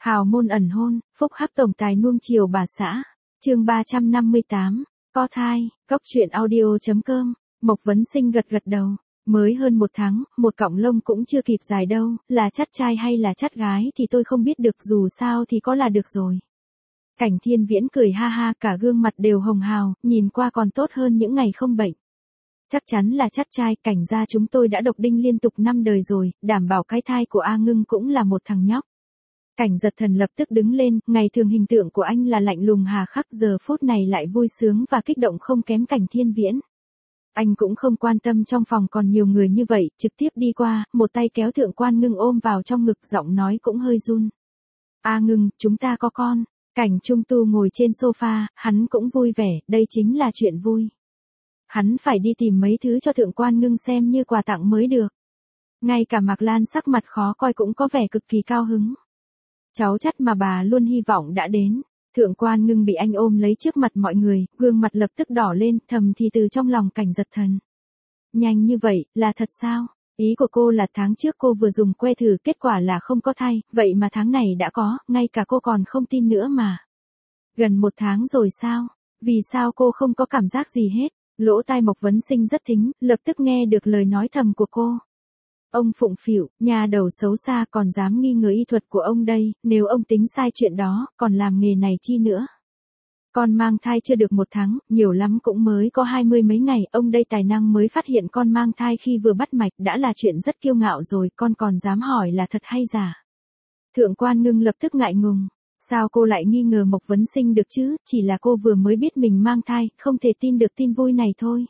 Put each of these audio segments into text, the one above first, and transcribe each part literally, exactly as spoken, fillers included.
Hào môn ẩn hôn, phúc hắc tổng tài nuông chiều bà xã. Chương ba trăm năm mươi tám, có thai, cốc truyện audio chấm com. Mộc Vấn Sinh gật gật đầu. Mới hơn một tháng, một cọng lông cũng chưa kịp dài đâu, là chắt trai hay là chắt gái thì tôi không biết được, dù sao thì có là được rồi. Cảnh Thiên Viễn cười ha ha, cả gương mặt đều hồng hào, nhìn qua còn tốt hơn những ngày không bệnh. Chắc chắn là chắt trai, Cảnh gia chúng tôi đã độc đinh liên tục năm đời rồi, đảm bảo cái thai của A Ngưng cũng là một thằng nhóc. Cảnh Giật Thần lập tức đứng lên, ngày thường hình tượng của anh là lạnh lùng hà khắc, giờ phút này lại vui sướng và kích động không kém Cảnh Thiên Viễn. Anh cũng không quan tâm trong phòng còn nhiều người như vậy, trực tiếp đi qua, một tay kéo Thượng Quan Ngưng ôm vào trong ngực, giọng nói cũng hơi run. A Ngưng, chúng ta có con. Cảnh Trung Tu ngồi trên sofa, hắn cũng vui vẻ, đây chính là chuyện vui. Hắn phải đi tìm mấy thứ cho Thượng Quan Ngưng xem như quà tặng mới được. Ngay cả Mạc Lan sắc mặt khó coi cũng có vẻ cực kỳ cao hứng. Cháu chắt mà bà luôn hy vọng đã đến. Thượng Quan Ngưng bị anh ôm lấy trước mặt mọi người, gương mặt lập tức đỏ lên, thầm thì từ trong lòng Cảnh Giật Thần. Nhanh như vậy, là thật sao? Ý của cô là tháng trước cô vừa dùng que thử, kết quả là không có thai, vậy mà tháng này đã có, ngay cả cô còn không tin nữa mà. Gần một tháng rồi sao? Vì sao cô không có cảm giác gì hết? Lỗ tai Mộc Vấn Sinh rất thính, lập tức nghe được lời nói thầm của cô. Ông phụng phịu, nhà đầu xấu xa còn dám nghi ngờ y thuật của ông đây, nếu ông tính sai chuyện đó, còn làm nghề này chi nữa. Con mang thai chưa được một tháng, nhiều lắm cũng mới có hai mươi mấy ngày, ông đây tài năng mới phát hiện con mang thai khi vừa bắt mạch, đã là chuyện rất kiêu ngạo rồi, con còn dám hỏi là thật hay giả. Thượng Quan Ngưng lập tức ngại ngùng, sao cô lại nghi ngờ Mộc Vấn Sinh được chứ, chỉ là cô vừa mới biết mình mang thai, không thể tin được tin vui này thôi.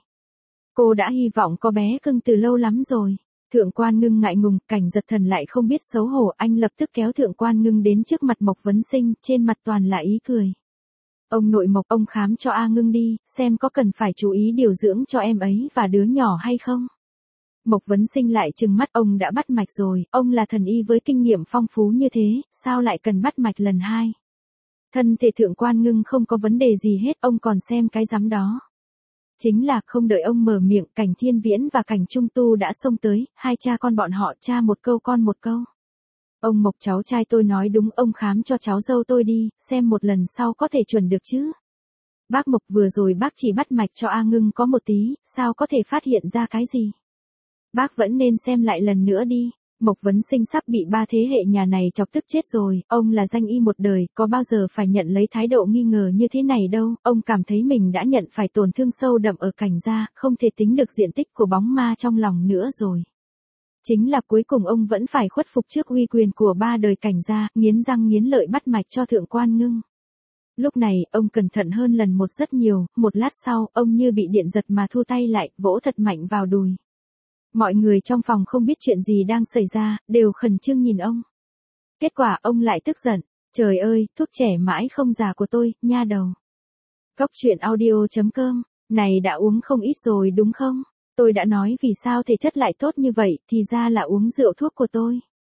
Cô đã hy vọng có bé cưng từ lâu lắm rồi. Thượng Quan Ngưng ngại ngùng, Cảnh Giật Thần lại không biết xấu hổ, anh lập tức kéo Thượng Quan Ngưng đến trước mặt Mộc Vấn Sinh, trên mặt toàn là ý cười. Ông nội Mộc, ông khám cho A Ngưng đi, xem có cần phải chú ý điều dưỡng cho em ấy và đứa nhỏ hay không. Mộc Vấn Sinh lại trừng mắt, ông đã bắt mạch rồi, ông là thần y với kinh nghiệm phong phú như thế, sao lại cần bắt mạch lần hai. Thân thể Thượng Quan Ngưng không có vấn đề gì hết, ông còn xem cái rắm đó. Chính là không đợi ông mở miệng, Cảnh Thiên Viễn và Cảnh Trung Tu đã xông tới, hai cha con bọn họ cha một câu con một câu. Ông Mộc, cháu trai tôi nói đúng, ông khám cho cháu dâu tôi đi, xem một lần sau có thể chuẩn được chứ. Bác Mộc, vừa rồi bác chỉ bắt mạch cho A Ngưng có một tí, sao có thể phát hiện ra cái gì. Bác vẫn nên xem lại lần nữa đi. Mộc Vấn Sinh sắp bị ba thế hệ nhà này chọc tức chết rồi, ông là danh y một đời, có bao giờ phải nhận lấy thái độ nghi ngờ như thế này đâu, ông cảm thấy mình đã nhận phải tổn thương sâu đậm ở Cảnh gia, không thể tính được diện tích của bóng ma trong lòng nữa rồi. Chính là cuối cùng ông vẫn phải khuất phục trước uy quyền của ba đời Cảnh gia, nghiến răng nghiến lợi bắt mạch cho Thượng Quan Ngưng. Lúc này, ông cẩn thận hơn lần một rất nhiều, một lát sau, ông như bị điện giật mà thu tay lại, vỗ thật mạnh vào đùi. Mọi người trong phòng không biết chuyện gì đang xảy ra, đều khẩn trương nhìn ông. Kết quả ông lại tức giận, trời ơi, thuốc trẻ mãi không già của tôi, nha đầu. Cốc truyện audio chấm com, này đã uống không ít rồi đúng không? Tôi đã nói vì sao thể chất lại tốt như vậy, thì ra là uống rượu thuốc của tôi.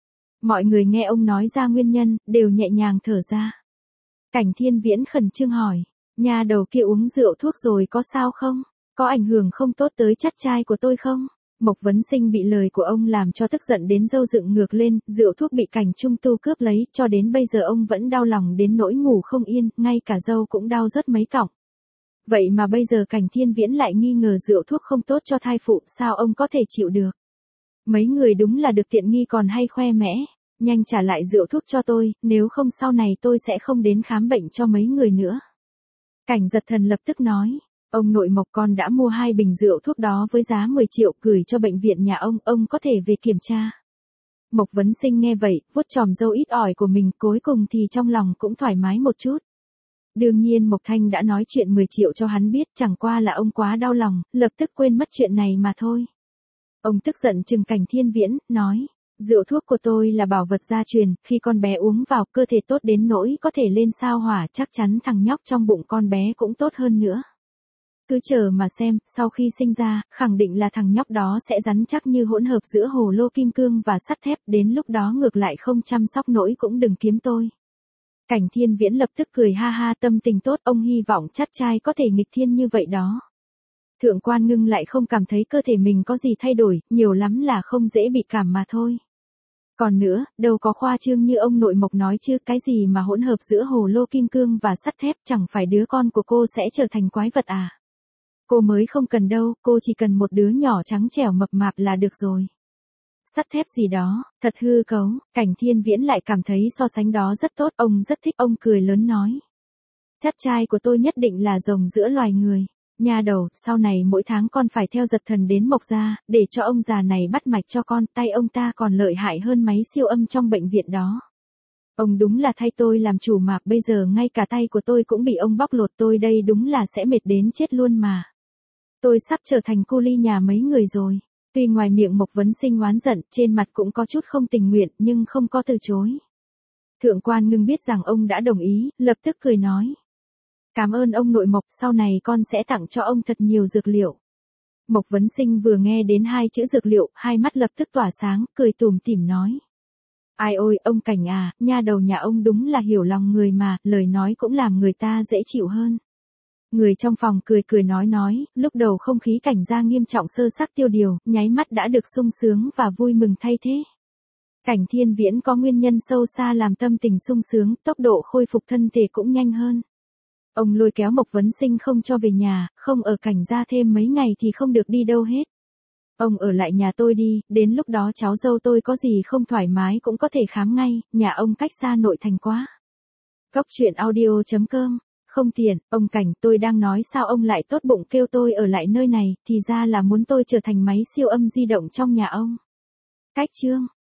Mọi người nghe ông nói ra nguyên nhân, đều nhẹ nhàng thở ra. Cảnh Thiên Viễn khẩn trương hỏi, nha đầu kia uống rượu thuốc rồi có sao không? Có ảnh hưởng không tốt tới chắt trai của tôi không? Mộc Vấn Sinh bị lời của ông làm cho tức giận đến râu dựng ngược lên, rượu thuốc bị Cảnh Trung Tu cướp lấy, cho đến bây giờ ông vẫn đau lòng đến nỗi ngủ không yên, ngay cả râu cũng đau rớt mấy cọng. Vậy mà bây giờ Cảnh Thiên Viễn lại nghi ngờ rượu thuốc không tốt cho thai phụ, sao ông có thể chịu được? Mấy người đúng là được tiện nghi còn hay khoe mẽ, nhanh trả lại rượu thuốc cho tôi, nếu không sau này tôi sẽ không đến khám bệnh cho mấy người nữa. Cảnh Giật Thần lập tức nói. Ông nội Mộc, con đã mua hai bình rượu thuốc đó với giá mười triệu gửi cho bệnh viện nhà ông, ông có thể về kiểm tra. Mộc Vấn Sinh nghe vậy, vuốt chòm râu ít ỏi của mình, cuối cùng thì trong lòng cũng thoải mái một chút. Đương nhiên Mộc Thanh đã nói chuyện mười triệu cho hắn biết, chẳng qua là ông quá đau lòng, lập tức quên mất chuyện này mà thôi. Ông tức giận trừng Cảnh Thiên Viễn, nói, rượu thuốc của tôi là bảo vật gia truyền, khi con bé uống vào cơ thể tốt đến nỗi có thể lên sao hỏa, chắc chắn thằng nhóc trong bụng con bé cũng tốt hơn nữa. Cứ chờ mà xem, sau khi sinh ra, khẳng định là thằng nhóc đó sẽ rắn chắc như hỗn hợp giữa hồ lô kim cương và sắt thép, đến lúc đó ngược lại không chăm sóc nổi cũng đừng kiếm tôi. Cảnh Thiên Viễn lập tức cười ha ha, tâm tình tốt, ông hy vọng chắt trai có thể nghịch thiên như vậy đó. Thượng Quan Ngưng lại không cảm thấy cơ thể mình có gì thay đổi, nhiều lắm là không dễ bị cảm mà thôi. Còn nữa, đâu có khoa trương như ông nội Mộc nói chứ, cái gì mà hỗn hợp giữa hồ lô kim cương và sắt thép, chẳng phải đứa con của cô sẽ trở thành quái vật à? Cô mới không cần đâu, cô chỉ cần một đứa nhỏ trắng trẻo mập mạp là được rồi. Sắt thép gì đó, thật hư cấu. Cảnh Thiên Viễn lại cảm thấy so sánh đó rất tốt, ông rất thích, ông cười lớn nói. Chắt trai của tôi nhất định là rồng giữa loài người. Nha đầu, sau này mỗi tháng con phải theo giật thần đến Mộc gia, để cho ông già này bắt mạch cho con, tay ông ta còn lợi hại hơn máy siêu âm trong bệnh viện đó. Ông đúng là thay tôi làm chủ mà, bây giờ ngay cả tay của tôi cũng bị ông bóc lột, tôi đây đúng là sẽ mệt đến chết luôn mà. Tôi sắp trở thành cô ly nhà mấy người rồi. Tuy ngoài miệng Mộc Vấn Sinh oán giận, trên mặt cũng có chút không tình nguyện, nhưng không có từ chối. Thượng quan Ngưng biết rằng ông đã đồng ý, lập tức cười nói. Cảm ơn ông nội Mộc, sau này con sẽ tặng cho ông thật nhiều dược liệu. Mộc Vấn Sinh vừa nghe đến hai chữ dược liệu, hai mắt lập tức tỏa sáng, cười tủm tỉm nói. Ai ôi, ông Cảnh à, nha đầu nhà ông đúng là hiểu lòng người mà, lời nói cũng làm người ta dễ chịu hơn. Người trong phòng cười cười nói nói, lúc đầu không khí Cảnh gia nghiêm trọng sơ sắc tiêu điều, nháy mắt đã được sung sướng và vui mừng thay thế. Cảnh Thiên Viễn có nguyên nhân sâu xa làm tâm tình sung sướng, tốc độ khôi phục thân thể cũng nhanh hơn. Ông lôi kéo Mộc Vấn Sinh không cho về nhà, không ở Cảnh gia thêm mấy ngày thì không được đi đâu hết. Ông ở lại nhà tôi đi, đến lúc đó cháu dâu tôi có gì không thoải mái cũng có thể khám ngay, nhà ông cách xa nội thành quá. Góc truyện audio chấm com. Không tiền, ông Cảnh, tôi đang nói sao ông lại tốt bụng kêu tôi ở lại nơi này, thì ra là muốn tôi trở thành máy siêu âm di động trong nhà ông. Cách chương.